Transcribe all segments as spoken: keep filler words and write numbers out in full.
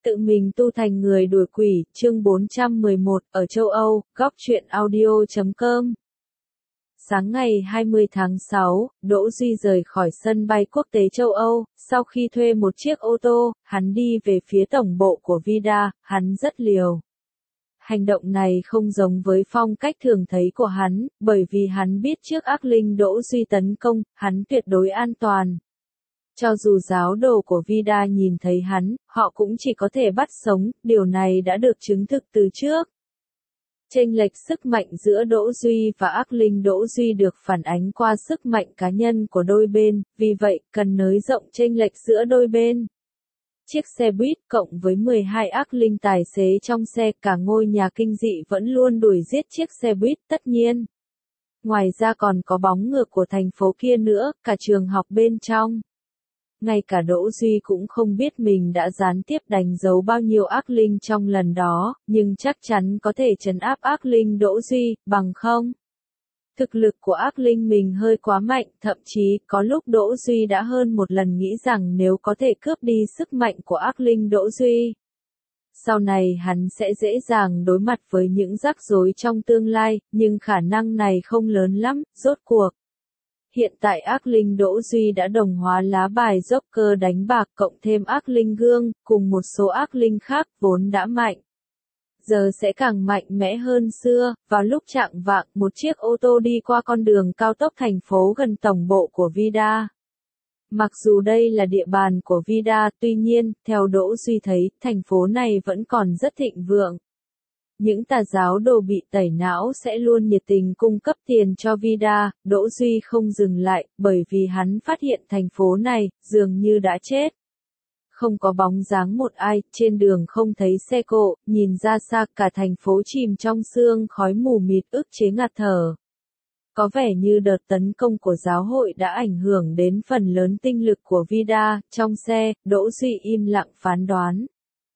Tự mình tu thành người đuổi quỷ, chương bốn trăm mười một, ở châu Âu, góc truyện audio chấm com. Sáng ngày hai mươi tháng sáu, Đỗ Duy rời khỏi sân bay quốc tế châu Âu, sau khi thuê một chiếc ô tô, hắn đi về phía tổng bộ của Vida, hắn rất liều. Hành động này không giống với phong cách thường thấy của hắn, bởi vì hắn biết trước ác linh Đỗ Duy tấn công, hắn tuyệt đối an toàn. Cho dù giáo đồ của Vida nhìn thấy hắn, họ cũng chỉ có thể bắt sống, điều này đã được chứng thực từ trước. Chênh lệch sức mạnh giữa Đỗ Duy và ác linh Đỗ Duy được phản ánh qua sức mạnh cá nhân của đôi bên, vì vậy, cần nới rộng chênh lệch giữa đôi bên. Chiếc xe buýt cộng với mười hai ác linh tài xế trong xe, cả ngôi nhà kinh dị vẫn luôn đuổi giết chiếc xe buýt, tất nhiên. Ngoài ra còn có bóng ngược của thành phố kia nữa, cả trường học bên trong. Ngay cả Đỗ Duy cũng không biết mình đã gián tiếp đánh dấu bao nhiêu ác linh trong lần đó, nhưng chắc chắn có thể trấn áp ác linh Đỗ Duy, bằng không? Thực lực của ác linh mình hơi quá mạnh, thậm chí có lúc Đỗ Duy đã hơn một lần nghĩ rằng nếu có thể cướp đi sức mạnh của ác linh Đỗ Duy, sau này hắn sẽ dễ dàng đối mặt với những rắc rối trong tương lai, nhưng khả năng này không lớn lắm, rốt cuộc. Hiện tại ác linh Đỗ Duy đã đồng hóa lá bài Joker đánh bạc cộng thêm ác linh gương, cùng một số ác linh khác vốn đã mạnh. Giờ sẽ càng mạnh mẽ hơn xưa, vào lúc chạng vạng một chiếc ô tô đi qua con đường cao tốc thành phố gần tổng bộ của Vida. Mặc dù đây là địa bàn của Vida, tuy nhiên, theo Đỗ Duy thấy, thành phố này vẫn còn rất thịnh vượng. Những tà giáo đồ bị tẩy não sẽ luôn nhiệt tình cung cấp tiền cho Vida, Đỗ Duy không dừng lại, bởi vì hắn phát hiện thành phố này, dường như đã chết. Không có bóng dáng một ai, trên đường không thấy xe cộ, nhìn ra xa cả thành phố chìm trong sương khói mù mịt ức chế ngạt thở. Có vẻ như đợt tấn công của giáo hội đã ảnh hưởng đến phần lớn tinh lực của Vida, trong xe, Đỗ Duy im lặng phán đoán.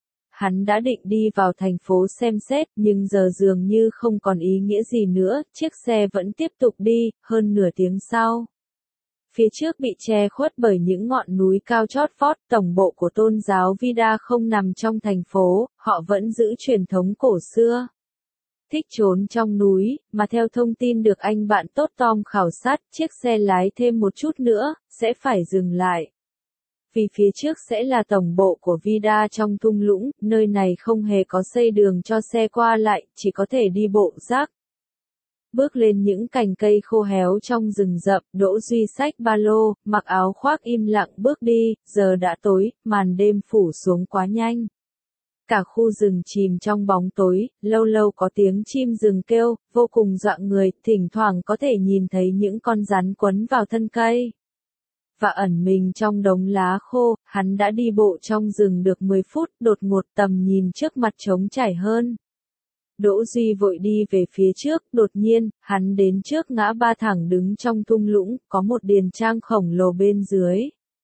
Hắn đã định đi vào thành phố xem xét, nhưng giờ dường như không còn ý nghĩa gì nữa, chiếc xe vẫn tiếp tục đi, hơn nửa tiếng sau. Phía trước bị che khuất bởi những ngọn núi cao chót vót, tổng bộ của tôn giáo Vida không nằm trong thành phố, họ vẫn giữ truyền thống cổ xưa. Thích trốn trong núi, mà theo thông tin được anh bạn tốt Tom khảo sát, chiếc xe lái thêm một chút nữa, sẽ phải dừng lại. Vì phía trước sẽ là tổng bộ của Vida trong thung lũng, nơi này không hề có xây đường cho xe qua lại, chỉ có thể đi bộ rác. Bước lên những cành cây khô héo trong rừng rậm, Đỗ Duy xách ba lô, mặc áo khoác im lặng bước đi, giờ đã tối, màn đêm phủ xuống quá nhanh. Cả khu rừng chìm trong bóng tối, lâu lâu có tiếng chim rừng kêu, vô cùng dọa người, thỉnh thoảng có thể nhìn thấy những con rắn quấn vào thân cây. Và ẩn mình trong đống lá khô, hắn đã đi bộ trong rừng được mười phút, đột ngột tầm nhìn trước mặt trống trải hơn. Đỗ Duy vội đi về phía trước, đột nhiên, hắn đến trước ngã ba thẳng đứng trong thung lũng, có một điền trang khổng lồ bên dưới.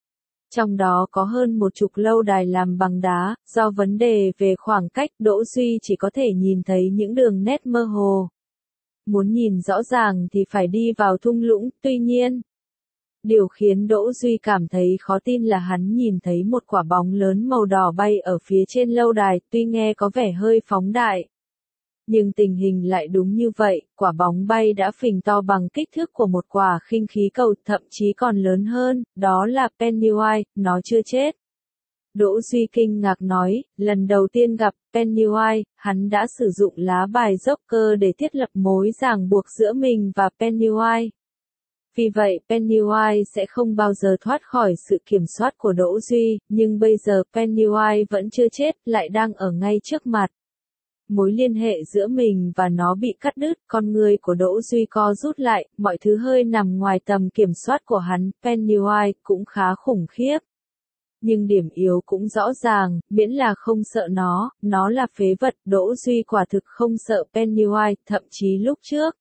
Trong đó có hơn một chục lâu đài làm bằng đá, do vấn đề về khoảng cách, Đỗ Duy chỉ có thể nhìn thấy những đường nét mơ hồ. Muốn nhìn rõ ràng thì phải đi vào thung lũng, tuy nhiên. Điều khiến Đỗ Duy cảm thấy khó tin là hắn nhìn thấy một quả bóng lớn màu đỏ bay ở phía trên lâu đài, tuy nghe có vẻ hơi phóng đại. Nhưng tình hình lại đúng như vậy, quả bóng bay đã phình to bằng kích thước của một quả khinh khí cầu, thậm chí còn lớn hơn, đó là Pennywise, nó chưa chết. Đỗ Duy kinh ngạc nói, lần đầu tiên gặp Pennywise, hắn đã sử dụng lá bài Joker để thiết lập mối ràng buộc giữa mình và Pennywise. Vì vậy Pennywise sẽ không bao giờ thoát khỏi sự kiểm soát của Đỗ Duy, nhưng bây giờ Pennywise vẫn chưa chết, lại đang ở ngay trước mặt. Mối liên hệ giữa mình và nó bị cắt đứt, con người của Đỗ Duy co rút lại, mọi thứ hơi nằm ngoài tầm kiểm soát của hắn, Pennywise cũng khá khủng khiếp. Nhưng điểm yếu cũng rõ ràng, miễn là không sợ nó, nó là phế vật, Đỗ Duy quả thực không sợ Pennywise, thậm chí lúc trước.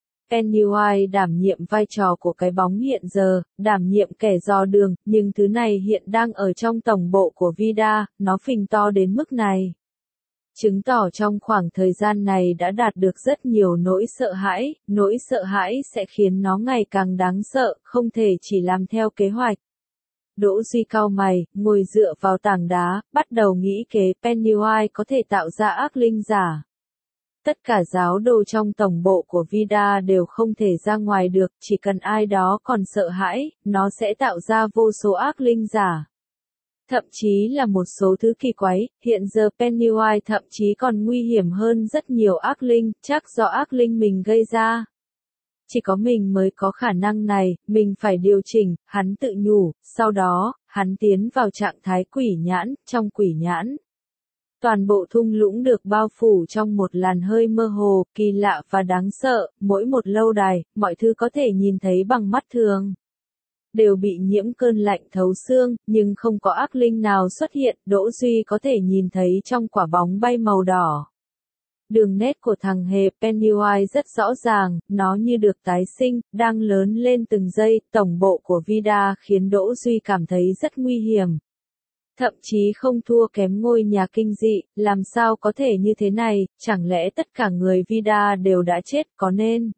Pennywise đảm nhiệm vai trò của cái bóng hiện giờ, đảm nhiệm kẻ dò đường, nhưng thứ này hiện đang ở trong tổng bộ của Vida, nó phình to đến mức này. Chứng tỏ trong khoảng thời gian này đã đạt được rất nhiều nỗi sợ hãi, nỗi sợ hãi sẽ khiến nó ngày càng đáng sợ, không thể chỉ làm theo kế hoạch. Đỗ Duy cau mày, ngồi dựa vào tảng đá, bắt đầu nghĩ kế Pennywise có thể tạo ra ác linh giả. Tất cả giáo đồ trong tổng bộ của Vida đều không thể ra ngoài được, chỉ cần ai đó còn sợ hãi, nó sẽ tạo ra vô số ác linh giả. Thậm chí là một số thứ kỳ quái, hiện giờ Pennywise thậm chí còn nguy hiểm hơn rất nhiều ác linh, chắc do ác linh mình gây ra. Chỉ có mình mới có khả năng này, mình phải điều chỉnh, hắn tự nhủ, sau đó, hắn tiến vào trạng thái quỷ nhãn, trong quỷ nhãn. Toàn bộ thung lũng được bao phủ trong một làn hơi mơ hồ, kỳ lạ và đáng sợ, mỗi một lâu đài, mọi thứ có thể nhìn thấy bằng mắt thường. Đều bị nhiễm cơn lạnh thấu xương, nhưng không có ác linh nào xuất hiện, Đỗ Duy có thể nhìn thấy trong quả bóng bay màu đỏ. Đường nét của thằng hề Pennywise rất rõ ràng, nó như được tái sinh, đang lớn lên từng giây, tổng bộ của Vida khiến Đỗ Duy cảm thấy rất nguy hiểm. Thậm chí không thua kém ngôi nhà kinh dị, làm sao có thể như thế này, chẳng lẽ tất cả người Vida đều đã chết, có nên.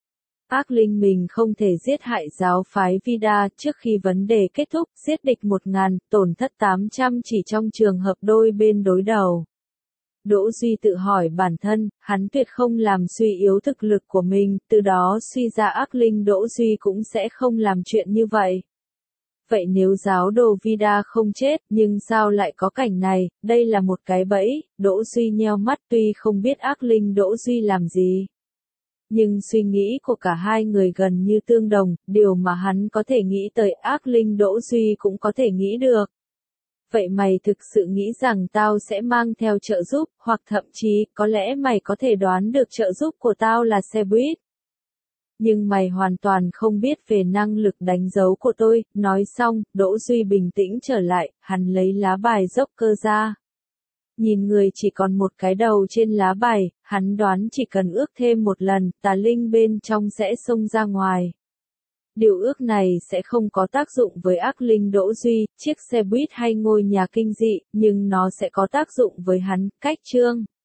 Ác linh mình không thể giết hại giáo phái Vida trước khi vấn đề kết thúc, giết địch một ngàn, tổn thất tám trăm chỉ trong trường hợp đôi bên đối đầu. Đỗ Duy tự hỏi bản thân, hắn tuyệt không làm suy yếu thực lực của mình, từ đó suy ra ác linh Đỗ Duy cũng sẽ không làm chuyện như vậy. Vậy nếu giáo đồ Vida không chết, nhưng sao lại có cảnh này, đây là một cái bẫy, Đỗ Duy nheo mắt tuy không biết ác linh Đỗ Duy làm gì. Nhưng suy nghĩ của cả hai người gần như tương đồng, điều mà hắn có thể nghĩ tới ác linh Đỗ Duy cũng có thể nghĩ được. Vậy mày thực sự nghĩ rằng tao sẽ mang theo trợ giúp, hoặc thậm chí, có lẽ mày có thể đoán được trợ giúp của tao là xe buýt. Nhưng mày hoàn toàn không biết về năng lực đánh dấu của tôi, nói xong, Đỗ Duy bình tĩnh trở lại, hắn lấy lá bài Joker ra. Nhìn người chỉ còn một cái đầu trên lá bài, hắn đoán chỉ cần ước thêm một lần, tà linh bên trong sẽ xông ra ngoài. Điều ước này sẽ không có tác dụng với ác linh Đỗ Duy, chiếc xe buýt hay ngôi nhà kinh dị, nhưng nó sẽ có tác dụng với hắn, cách chương.